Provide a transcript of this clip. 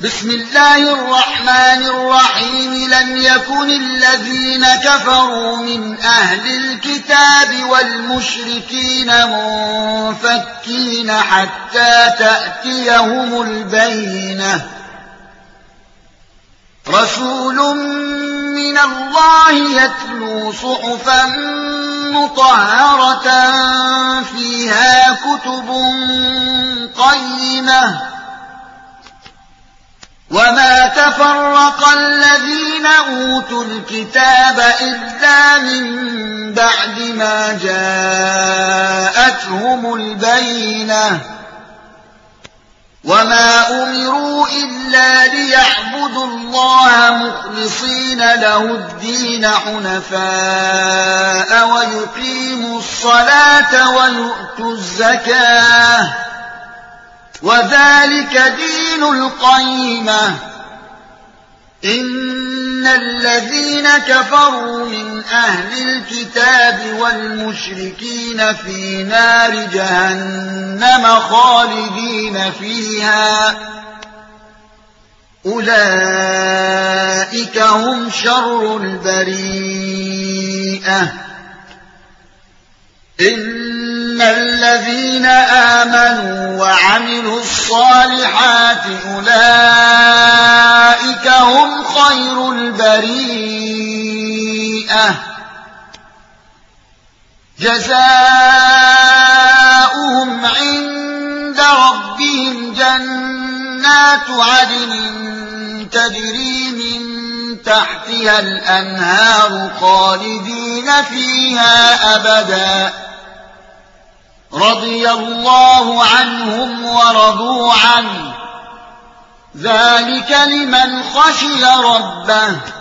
بسم الله الرحمن الرحيم لم يكن الذين كفروا من أهل الكتاب والمشركين منفكين حتى تأتيهم البينة رسول من الله يتلو صحفا مطهرة فيها كتب قيمة وما تفرق الذين أوتوا الكتاب إلا من بعد ما جاءتهم البينة وما أمروا إلا ليعبدوا الله مخلصين له الدين حنفاء ويقيموا الصلاة ويؤتوا الزكاة وذلك دين القيمة إن الذين كفروا من أهل الكتاب والمشركين في نار جهنم خالدين فيها أولئك هم شر البريئة إن الذين آمنوا وعملوا الصالحات أولئك هم خير البريئة جزاؤهم عند ربهم جنات عدن تجري من تحتها الأنهار خالدين فيها أبدا رضي الله عنهم ورضوا عنه ذلك لمن خشي ربه